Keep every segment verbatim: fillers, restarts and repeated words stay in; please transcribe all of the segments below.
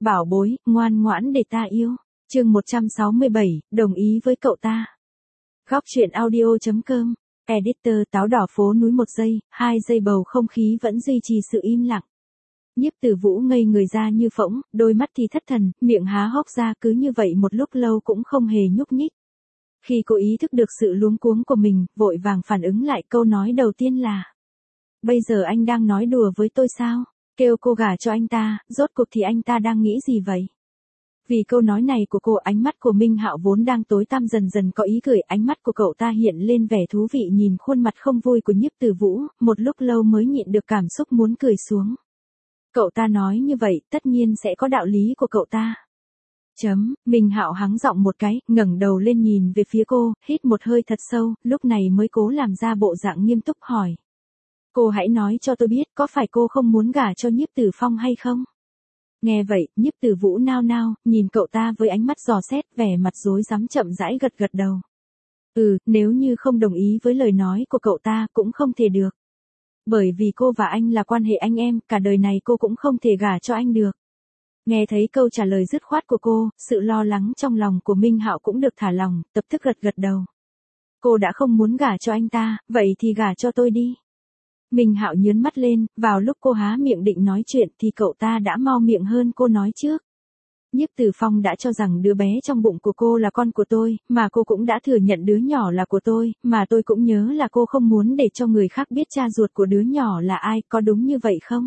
Bảo bối, ngoan ngoãn để ta yêu. Chương một trăm sáu mươi bảy, đồng ý với cậu ta. Góc truyện audio.com. Editor táo đỏ phố núi một giây, hai giây bầu không khí vẫn duy trì sự im lặng. Nhiếp Tử Vũ ngây người ra như phỗng, đôi mắt thì thất thần, miệng há hốc ra cứ như vậy một lúc lâu cũng không hề nhúc nhích. Khi cô ý thức được sự luống cuống của mình, vội vàng phản ứng lại câu nói đầu tiên là: bây giờ anh đang nói đùa với tôi sao? Kêu cô gả cho anh ta, rốt cuộc thì anh ta đang nghĩ gì vậy? Vì câu nói này của cô, ánh mắt của Minh Hạo vốn đang tối tăm dần dần có ý cười, ánh mắt của cậu ta hiện lên vẻ thú vị nhìn khuôn mặt không vui của Nhiếp Tử Vũ, một lúc lâu mới nhịn được cảm xúc muốn cười xuống. Cậu ta nói như vậy, tất nhiên sẽ có đạo lý của cậu ta. Chấm, Minh Hạo hắng giọng một cái, ngẩng đầu lên nhìn về phía cô, hít một hơi thật sâu, lúc này mới cố làm ra bộ dạng nghiêm túc hỏi. Cô hãy nói cho tôi biết, có phải cô không muốn gả cho Nhiếp Tử Phong hay không? Nghe vậy, Nhiếp Tử Vũ nao nao, nhìn cậu ta với ánh mắt dò xét, vẻ mặt rối rắm chậm rãi gật gật đầu. Ừ, nếu như không đồng ý với lời nói của cậu ta cũng không thể được. Bởi vì cô và anh là quan hệ anh em, cả đời này cô cũng không thể gả cho anh được. Nghe thấy câu trả lời dứt khoát của cô, sự lo lắng trong lòng của Minh Hạo cũng được thả lỏng, lập tức gật gật đầu. Cô đã không muốn gả cho anh ta, vậy thì gả cho tôi đi. Minh Hạo nhướng mắt lên, vào lúc cô há miệng định nói chuyện thì cậu ta đã mau miệng hơn cô nói trước. Nhiếp Tử Phong đã cho rằng đứa bé trong bụng của cô là con của tôi, mà cô cũng đã thừa nhận đứa nhỏ là của tôi, mà tôi cũng nhớ là cô không muốn để cho người khác biết cha ruột của đứa nhỏ là ai, có đúng như vậy không?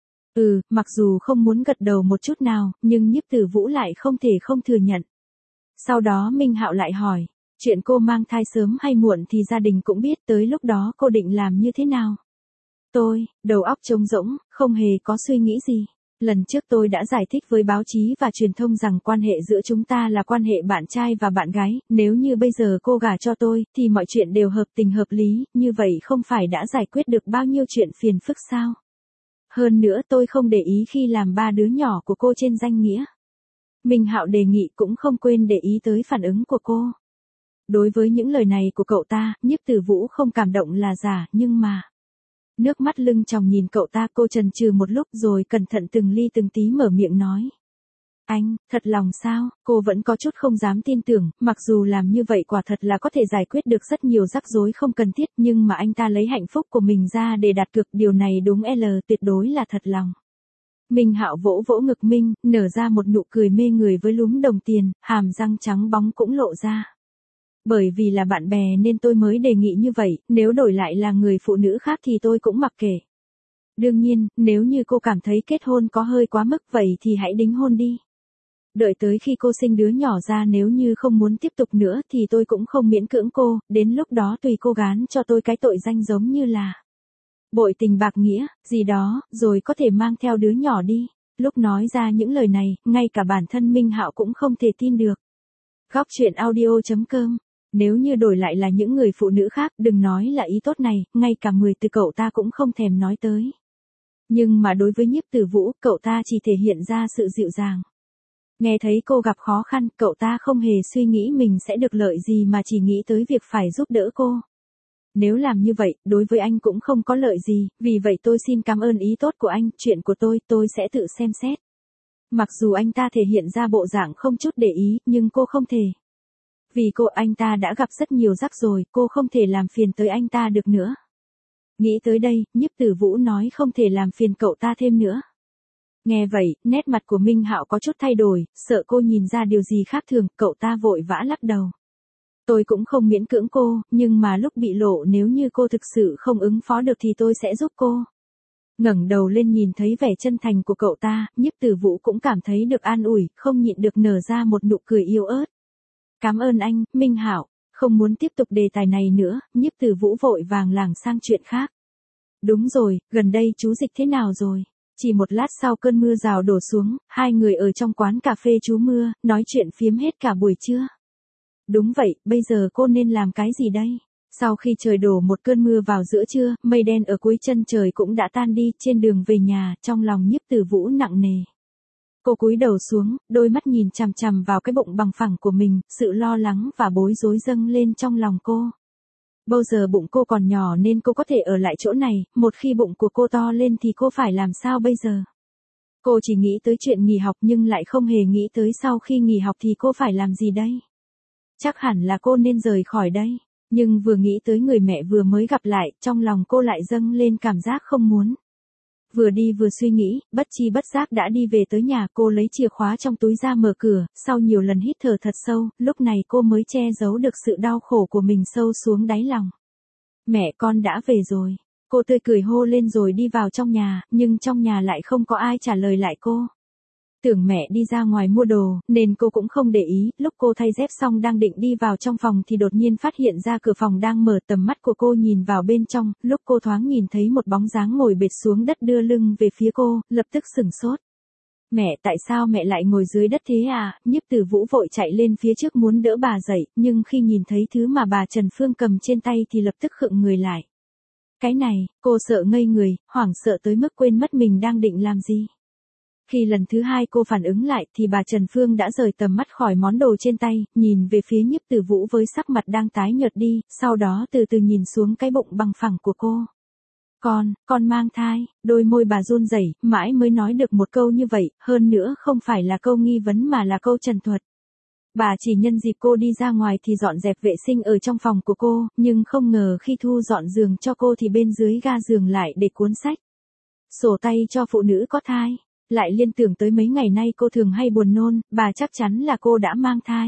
Ừ, mặc dù không muốn gật đầu một chút nào, nhưng Nhiếp Tử Vũ lại không thể không thừa nhận. Sau đó Minh Hạo lại hỏi, chuyện cô mang thai sớm hay muộn thì gia đình cũng biết, tới lúc đó cô định làm như thế nào? Tôi, đầu óc trống rỗng, không hề có suy nghĩ gì. Lần trước tôi đã giải thích với báo chí và truyền thông rằng quan hệ giữa chúng ta là quan hệ bạn trai và bạn gái, nếu như bây giờ cô gả cho tôi, thì mọi chuyện đều hợp tình hợp lý, như vậy không phải đã giải quyết được bao nhiêu chuyện phiền phức sao? Hơn nữa tôi không để ý khi làm ba đứa nhỏ của cô trên danh nghĩa. Minh Hạo đề nghị cũng không quên để ý tới phản ứng của cô. Đối với những lời này của cậu ta, Nhiếp Tử Vũ không cảm động là giả, nhưng mà... Nước mắt lưng tròng nhìn cậu ta, cô chần chừ một lúc rồi cẩn thận từng ly từng tí mở miệng nói. Anh, thật lòng sao? Cô vẫn có chút không dám tin tưởng, mặc dù làm như vậy quả thật là có thể giải quyết được rất nhiều rắc rối không cần thiết, nhưng mà anh ta lấy hạnh phúc của mình ra để đặt cược, điều này đúng L tuyệt đối là thật lòng. Minh Hạo vỗ vỗ ngực Minh, nở ra một nụ cười mê người với lúm đồng tiền, hàm răng trắng bóng cũng lộ ra. Bởi vì là bạn bè nên tôi mới đề nghị như vậy, nếu đổi lại là người phụ nữ khác thì tôi cũng mặc kệ. Đương nhiên, nếu như cô cảm thấy kết hôn có hơi quá mức vậy thì hãy đính hôn đi. Đợi tới khi cô sinh đứa nhỏ ra, nếu như không muốn tiếp tục nữa thì tôi cũng không miễn cưỡng cô, đến lúc đó tùy cô gán cho tôi cái tội danh giống như là bội tình bạc nghĩa, gì đó, rồi có thể mang theo đứa nhỏ đi. Lúc nói ra những lời này, ngay cả bản thân Minh Hạo cũng không thể tin được. Góc truyện audio.com. Nếu như đổi lại là những người phụ nữ khác, đừng nói là ý tốt này, ngay cả mười từ cậu ta cũng không thèm nói tới. Nhưng mà đối với Nhiếp Tử Vũ, cậu ta chỉ thể hiện ra sự dịu dàng. Nghe thấy cô gặp khó khăn, cậu ta không hề suy nghĩ mình sẽ được lợi gì mà chỉ nghĩ tới việc phải giúp đỡ cô. Nếu làm như vậy, đối với anh cũng không có lợi gì, vì vậy tôi xin cảm ơn ý tốt của anh, chuyện của tôi, tôi sẽ tự xem xét. Mặc dù anh ta thể hiện ra bộ dạng không chút để ý, nhưng cô không thể. Vì cô, anh ta đã gặp rất nhiều rắc rồi, cô không thể làm phiền tới anh ta được nữa. Nghĩ tới đây, Nhiếp Tử Vũ nói không thể làm phiền cậu ta thêm nữa. Nghe vậy, nét mặt của Minh Hạo có chút thay đổi, sợ cô nhìn ra điều gì khác thường, cậu ta vội vã lắc đầu. Tôi cũng không miễn cưỡng cô, nhưng mà lúc bị lộ nếu như cô thực sự không ứng phó được thì tôi sẽ giúp cô. Ngẩng đầu lên nhìn thấy vẻ chân thành của cậu ta, Nhiếp Tử Vũ cũng cảm thấy được an ủi, không nhịn được nở ra một nụ cười yếu ớt. Cảm ơn anh, Minh Hạo. Không muốn tiếp tục đề tài này nữa, Nhiếp Tử Vũ vội vàng lảng sang chuyện khác. Đúng rồi, gần đây chú Dịch thế nào rồi? Chỉ một lát sau cơn mưa rào đổ xuống, hai người ở trong quán cà phê trú mưa, nói chuyện phiếm hết cả buổi trưa. Đúng vậy, bây giờ cô nên làm cái gì đây? Sau khi trời đổ một cơn mưa vào giữa trưa, mây đen ở cuối chân trời cũng đã tan đi, trên đường về nhà, trong lòng Nhiếp Tử Vũ nặng nề. Cô cúi đầu xuống, đôi mắt nhìn chằm chằm vào cái bụng bằng phẳng của mình, sự lo lắng và bối rối dâng lên trong lòng cô. Bao giờ bụng cô còn nhỏ nên cô có thể ở lại chỗ này, một khi bụng của cô to lên thì cô phải làm sao bây giờ? Cô chỉ nghĩ tới chuyện nghỉ học nhưng lại không hề nghĩ tới sau khi nghỉ học thì cô phải làm gì đây. Chắc hẳn là cô nên rời khỏi đây. Nhưng vừa nghĩ tới người mẹ vừa mới gặp lại, trong lòng cô lại dâng lên cảm giác không muốn. Vừa đi vừa suy nghĩ, bất chi bất giác đã đi về tới nhà, cô lấy chìa khóa trong túi ra mở cửa, sau nhiều lần hít thở thật sâu, lúc này cô mới che giấu được sự đau khổ của mình sâu xuống đáy lòng. Mẹ con đã về rồi. Cô tươi cười hô lên rồi đi vào trong nhà, nhưng trong nhà lại không có ai trả lời lại cô. Tưởng mẹ đi ra ngoài mua đồ, nên cô cũng không để ý, lúc cô thay dép xong đang định đi vào trong phòng thì đột nhiên phát hiện ra cửa phòng đang mở, tầm mắt của cô nhìn vào bên trong, lúc cô thoáng nhìn thấy một bóng dáng ngồi bệt xuống đất đưa lưng về phía cô, lập tức sửng sốt. Mẹ, tại sao mẹ lại ngồi dưới đất thế à? Nhiếp Tử Vũ vội chạy lên phía trước muốn đỡ bà dậy, nhưng khi nhìn thấy thứ mà bà Trần Phương cầm trên tay thì lập tức khựng người lại. Cái này, cô sợ ngây người, hoảng sợ tới mức quên mất mình đang định làm gì. Khi lần thứ hai cô phản ứng lại thì bà Trần Phương đã rời tầm mắt khỏi món đồ trên tay, nhìn về phía Nhiếp Tử Vũ với sắc mặt đang tái nhợt đi, sau đó từ từ nhìn xuống cái bụng bằng phẳng của cô. Con, con mang thai, đôi môi bà run rẩy, mãi mới nói được một câu như vậy, hơn nữa không phải là câu nghi vấn mà là câu trần thuật. Bà chỉ nhân dịp cô đi ra ngoài thì dọn dẹp vệ sinh ở trong phòng của cô, nhưng không ngờ khi thu dọn giường cho cô thì bên dưới ga giường lại để cuốn sách. Sổ tay cho phụ nữ có thai. Lại liên tưởng tới mấy ngày nay cô thường hay buồn nôn, bà chắc chắn là cô đã mang thai.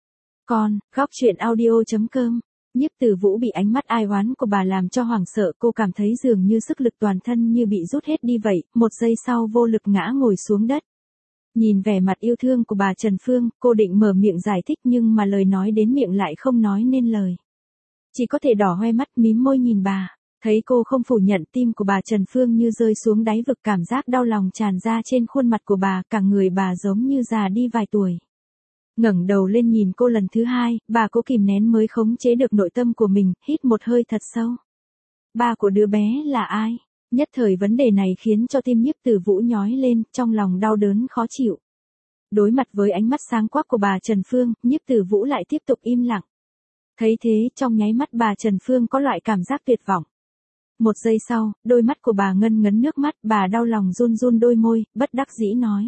Con, góc truyện audio chấm com. Nhiếp Tử Vũ bị ánh mắt ai oán của bà làm cho hoảng sợ, cô cảm thấy dường như sức lực toàn thân như bị rút hết đi vậy, một giây sau vô lực ngã ngồi xuống đất. Nhìn vẻ mặt yêu thương của bà Trần Phương, cô định mở miệng giải thích nhưng mà lời nói đến miệng lại không nói nên lời. Chỉ có thể đỏ hoe mắt mím môi nhìn bà. Thấy cô không phủ nhận, tim của bà Trần Phương như rơi xuống đáy vực, cảm giác đau lòng tràn ra trên khuôn mặt của bà, cả người bà giống như già đi vài tuổi. Ngẩng đầu lên nhìn cô lần thứ hai, bà cố kìm nén mới khống chế được nội tâm của mình, hít một hơi thật sâu. Ba của đứa bé là ai? Nhất thời vấn đề này khiến cho tim Nhiếp Tử Vũ nhói lên, trong lòng đau đớn khó chịu. Đối mặt với ánh mắt sáng quắc của bà Trần Phương, Nhiếp Tử Vũ lại tiếp tục im lặng. Thấy thế, trong nháy mắt bà Trần Phương có loại cảm giác tuyệt vọng. Một giây sau, đôi mắt của bà ngân ngấn nước mắt, bà đau lòng run run đôi môi, bất đắc dĩ nói.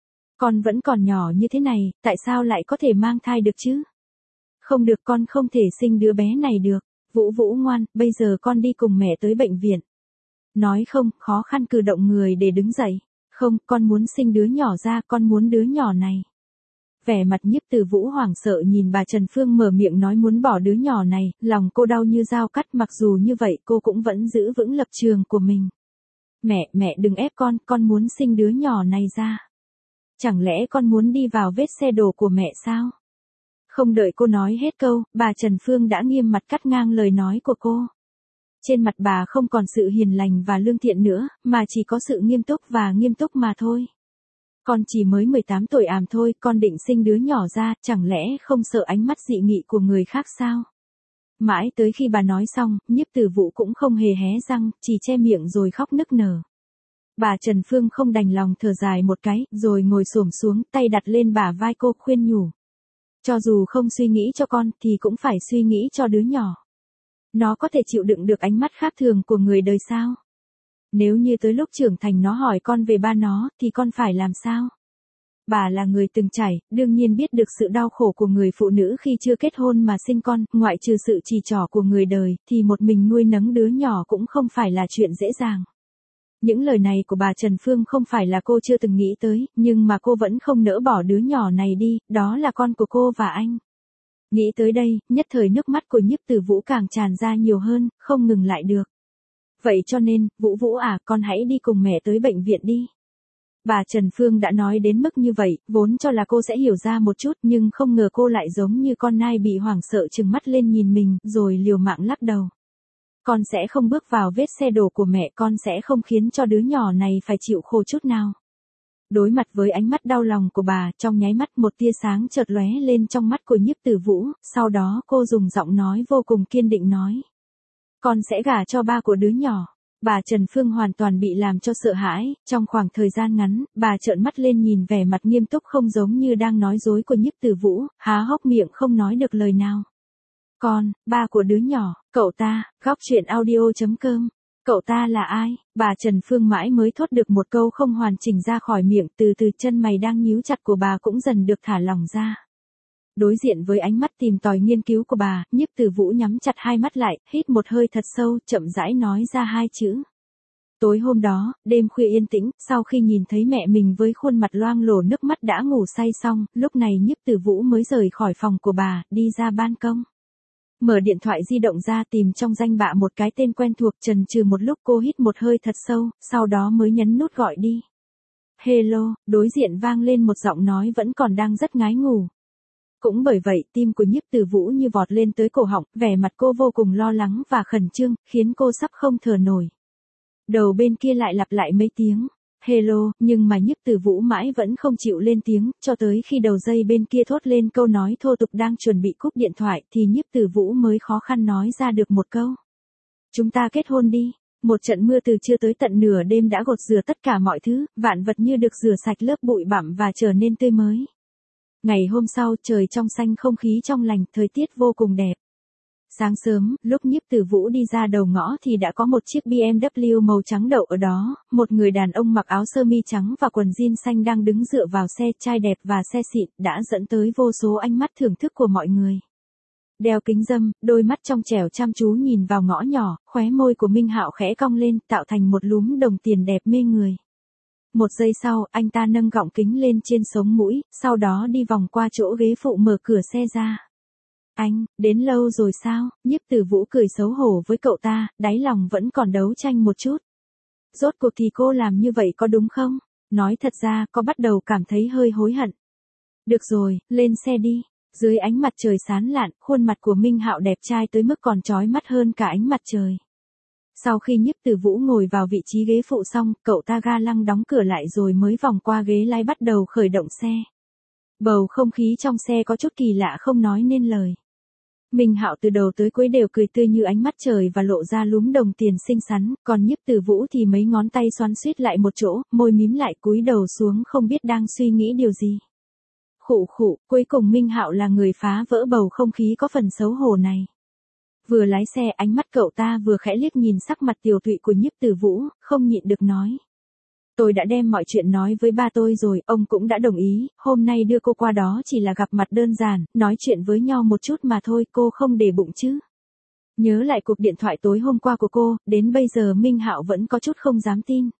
Con vẫn còn nhỏ như thế này, tại sao lại có thể mang thai được chứ? Không được, con không thể sinh đứa bé này được. Vũ Vũ ngoan, bây giờ con đi cùng mẹ tới bệnh viện. Nói không, khó khăn cử động người để đứng dậy. Không, con muốn sinh đứa nhỏ ra, con muốn đứa nhỏ này. Vẻ mặt Nhiếp Tử Vũ hoảng sợ nhìn bà Trần Phương mở miệng nói muốn bỏ đứa nhỏ này, lòng cô đau như dao cắt, mặc dù như vậy cô cũng vẫn giữ vững lập trường của mình. Mẹ, mẹ đừng ép con, con muốn sinh đứa nhỏ này ra. Chẳng lẽ con muốn đi vào vết xe đổ của mẹ sao? Không đợi cô nói hết câu, bà Trần Phương đã nghiêm mặt cắt ngang lời nói của cô. Trên mặt bà không còn sự hiền lành và lương thiện nữa, mà chỉ có sự nghiêm túc và nghiêm túc mà thôi. Con chỉ mới mười tám tuổi àm thôi, con định sinh đứa nhỏ ra, chẳng lẽ không sợ ánh mắt dị nghị của người khác sao? Mãi tới khi bà nói xong, Nhiếp Tử Vũ cũng không hề hé răng, chỉ che miệng rồi khóc nức nở. Bà Trần Phương không đành lòng thở dài một cái, rồi ngồi xổm xuống, tay đặt lên bả vai cô khuyên nhủ. Cho dù không suy nghĩ cho con, thì cũng phải suy nghĩ cho đứa nhỏ. Nó có thể chịu đựng được ánh mắt khác thường của người đời sao? Nếu như tới lúc trưởng thành nó hỏi con về ba nó, thì con phải làm sao? Bà là người từng trải, đương nhiên biết được sự đau khổ của người phụ nữ khi chưa kết hôn mà sinh con, ngoại trừ sự chỉ trỏ của người đời, thì một mình nuôi nấng đứa nhỏ cũng không phải là chuyện dễ dàng. Những lời này của bà Trần Phương không phải là cô chưa từng nghĩ tới, nhưng mà cô vẫn không nỡ bỏ đứa nhỏ này đi, đó là con của cô và anh. Nghĩ tới đây, nhất thời nước mắt của Nhiếp Tử Vũ càng tràn ra nhiều hơn, không ngừng lại được. Vậy cho nên, Vũ Vũ à, con hãy đi cùng mẹ tới bệnh viện đi. Bà Trần Phương đã nói đến mức như vậy, vốn cho là cô sẽ hiểu ra một chút, nhưng không ngờ cô lại giống như con nai bị hoảng sợ trừng mắt lên nhìn mình, rồi liều mạng lắc đầu. Con sẽ không bước vào vết xe đổ của mẹ, con sẽ không khiến cho đứa nhỏ này phải chịu khổ chút nào. Đối mặt với ánh mắt đau lòng của bà, trong nháy mắt một tia sáng chợt lóe lên trong mắt của Nhiếp Tử Vũ, sau đó cô dùng giọng nói vô cùng kiên định nói. Con sẽ gả cho ba của đứa nhỏ. Bà Trần Phương hoàn toàn bị làm cho sợ hãi, trong khoảng thời gian ngắn, bà trợn mắt lên nhìn vẻ mặt nghiêm túc không giống như đang nói dối của Nhiếp Tử Vũ, há hốc miệng không nói được lời nào. Con, ba của đứa nhỏ, cậu ta, góc truyện audio chấm com Cậu ta là ai? Bà Trần Phương mãi mới thốt được một câu không hoàn chỉnh ra khỏi miệng, từ từ chân mày đang nhíu chặt của bà cũng dần được thả lỏng ra. Đối diện với ánh mắt tìm tòi nghiên cứu của bà, Nhiếp Từ Vũ nhắm chặt hai mắt lại, hít một hơi thật sâu, chậm rãi nói ra hai chữ. Tối hôm đó, đêm khuya yên tĩnh, sau khi nhìn thấy mẹ mình với khuôn mặt loang lổ nước mắt đã ngủ say xong, lúc này Nhiếp Từ Vũ mới rời khỏi phòng của bà, đi ra ban công. Mở điện thoại di động ra tìm trong danh bạ một cái tên quen thuộc, chần chừ một lúc cô hít một hơi thật sâu, sau đó mới nhấn nút gọi đi. Hello, đối diện vang lên một giọng nói vẫn còn đang rất ngái ngủ. Cũng bởi vậy, tim của Nhiếp Từ Vũ như vọt lên tới cổ họng, vẻ mặt cô vô cùng lo lắng và khẩn trương, khiến cô sắp không thở nổi. Đầu bên kia lại lặp lại mấy tiếng, hello, nhưng mà Nhiếp Từ Vũ mãi vẫn không chịu lên tiếng, cho tới khi đầu dây bên kia thốt lên câu nói thô tục đang chuẩn bị cúp điện thoại thì Nhiếp Từ Vũ mới khó khăn nói ra được một câu. Chúng ta kết hôn đi. Một trận mưa từ trưa tới tận nửa đêm đã gột rửa tất cả mọi thứ, vạn vật như được rửa sạch lớp bụi bặm và trở nên tươi mới. Ngày hôm sau, trời trong xanh không khí trong lành, thời tiết vô cùng đẹp. Sáng sớm, lúc Nhiếp Từ Vũ đi ra đầu ngõ thì đã có một chiếc bê em vê màu trắng đậu ở đó, một người đàn ông mặc áo sơ mi trắng và quần jean xanh đang đứng dựa vào xe, trai đẹp và xe xịn, đã dẫn tới vô số ánh mắt thưởng thức của mọi người. Đeo kính râm, đôi mắt trong trẻo chăm chú nhìn vào ngõ nhỏ, khóe môi của Minh Hạo khẽ cong lên, tạo thành một lúm đồng tiền đẹp mê người. Một giây sau, anh ta nâng gọng kính lên trên sống mũi, sau đó đi vòng qua chỗ ghế phụ mở cửa xe ra. Anh, đến lâu rồi sao? Nhiếp Từ Vũ cười xấu hổ với cậu ta, đáy lòng vẫn còn đấu tranh một chút. Rốt cuộc thì cô làm như vậy có đúng không? Nói thật ra, có bắt đầu cảm thấy hơi hối hận. Được rồi, lên xe đi. Dưới ánh mặt trời sáng lạn, khuôn mặt của Minh Hạo đẹp trai tới mức còn chói mắt hơn cả ánh mặt trời. Sau khi Nhiếp Từ Vũ ngồi vào vị trí ghế phụ xong, cậu ta ga lăng đóng cửa lại rồi mới vòng qua ghế lái bắt đầu khởi động xe. Bầu không khí trong xe có chút kỳ lạ không nói nên lời. Minh Hạo từ đầu tới cuối đều cười tươi như ánh mắt trời và lộ ra lúm đồng tiền xinh xắn, còn Nhiếp Từ Vũ thì mấy ngón tay xoắn xuýt lại một chỗ, môi mím lại cúi đầu xuống không biết đang suy nghĩ điều gì. Khụ khụ, cuối cùng Minh Hạo là người phá vỡ bầu không khí có phần xấu hổ này. Vừa lái xe, ánh mắt cậu ta vừa khẽ liếc nhìn sắc mặt tiều tụy của Nhiếp Từ Vũ, không nhịn được nói. Tôi đã đem mọi chuyện nói với ba tôi rồi, ông cũng đã đồng ý, hôm nay đưa cô qua đó chỉ là gặp mặt đơn giản, nói chuyện với nhau một chút mà thôi, cô không để bụng chứ. Nhớ lại cuộc điện thoại tối hôm qua của cô, đến bây giờ Minh Hạo vẫn có chút không dám tin.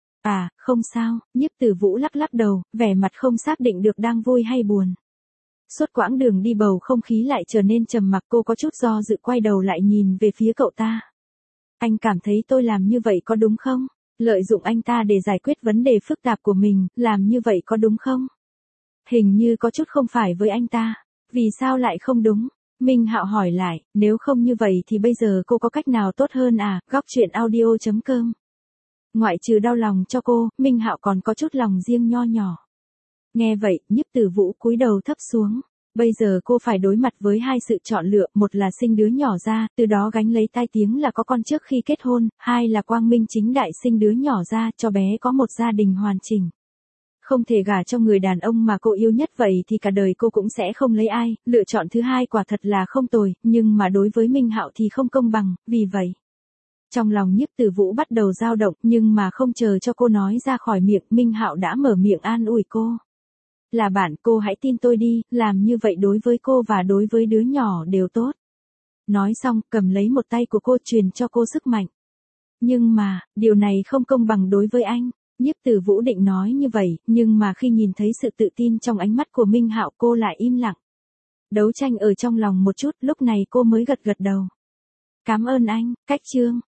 À, không sao, Nhiếp Từ Vũ lắc lắc đầu, vẻ mặt không xác định được đang vui hay buồn. Suốt quãng đường đi bầu không khí lại trở nên trầm mặc, cô có chút do dự quay đầu lại nhìn về phía cậu ta. Anh cảm thấy tôi làm như vậy có đúng không? Lợi dụng anh ta để giải quyết vấn đề phức tạp của mình, làm như vậy có đúng không? Hình như có chút không phải với anh ta. Vì sao lại không đúng? Minh Hạo hỏi lại, nếu không như vậy thì bây giờ cô có cách nào tốt hơn à? Góc truyện audio chấm com. Ngoại trừ đau lòng cho cô, Minh Hạo còn có chút lòng riêng nho nhỏ. Nghe vậy, Nhiếp Từ Vũ cúi đầu thấp xuống. Bây giờ cô phải đối mặt với hai sự chọn lựa, một là sinh đứa nhỏ ra, từ đó gánh lấy tai tiếng là có con trước khi kết hôn, hai là quang minh chính đại sinh đứa nhỏ ra, cho bé có một gia đình hoàn chỉnh. Không thể gả cho người đàn ông mà cô yêu nhất vậy thì cả đời cô cũng sẽ không lấy ai, lựa chọn thứ hai quả thật là không tồi, nhưng mà đối với Minh Hạo thì không công bằng, vì vậy. Trong lòng Nhiếp Từ Vũ bắt đầu dao động, nhưng mà không chờ cho cô nói ra khỏi miệng, Minh Hạo đã mở miệng an ủi cô. Là bạn, cô hãy tin tôi đi, làm như vậy đối với cô và đối với đứa nhỏ đều tốt. Nói xong, cầm lấy một tay của cô truyền cho cô sức mạnh. Nhưng mà, điều này không công bằng đối với anh. Nhiếp Từ Vũ định nói như vậy, nhưng mà khi nhìn thấy sự tự tin trong ánh mắt của Minh Hạo cô lại im lặng. Đấu tranh ở trong lòng một chút, lúc này cô mới gật gật đầu. Cảm ơn anh, cách chương.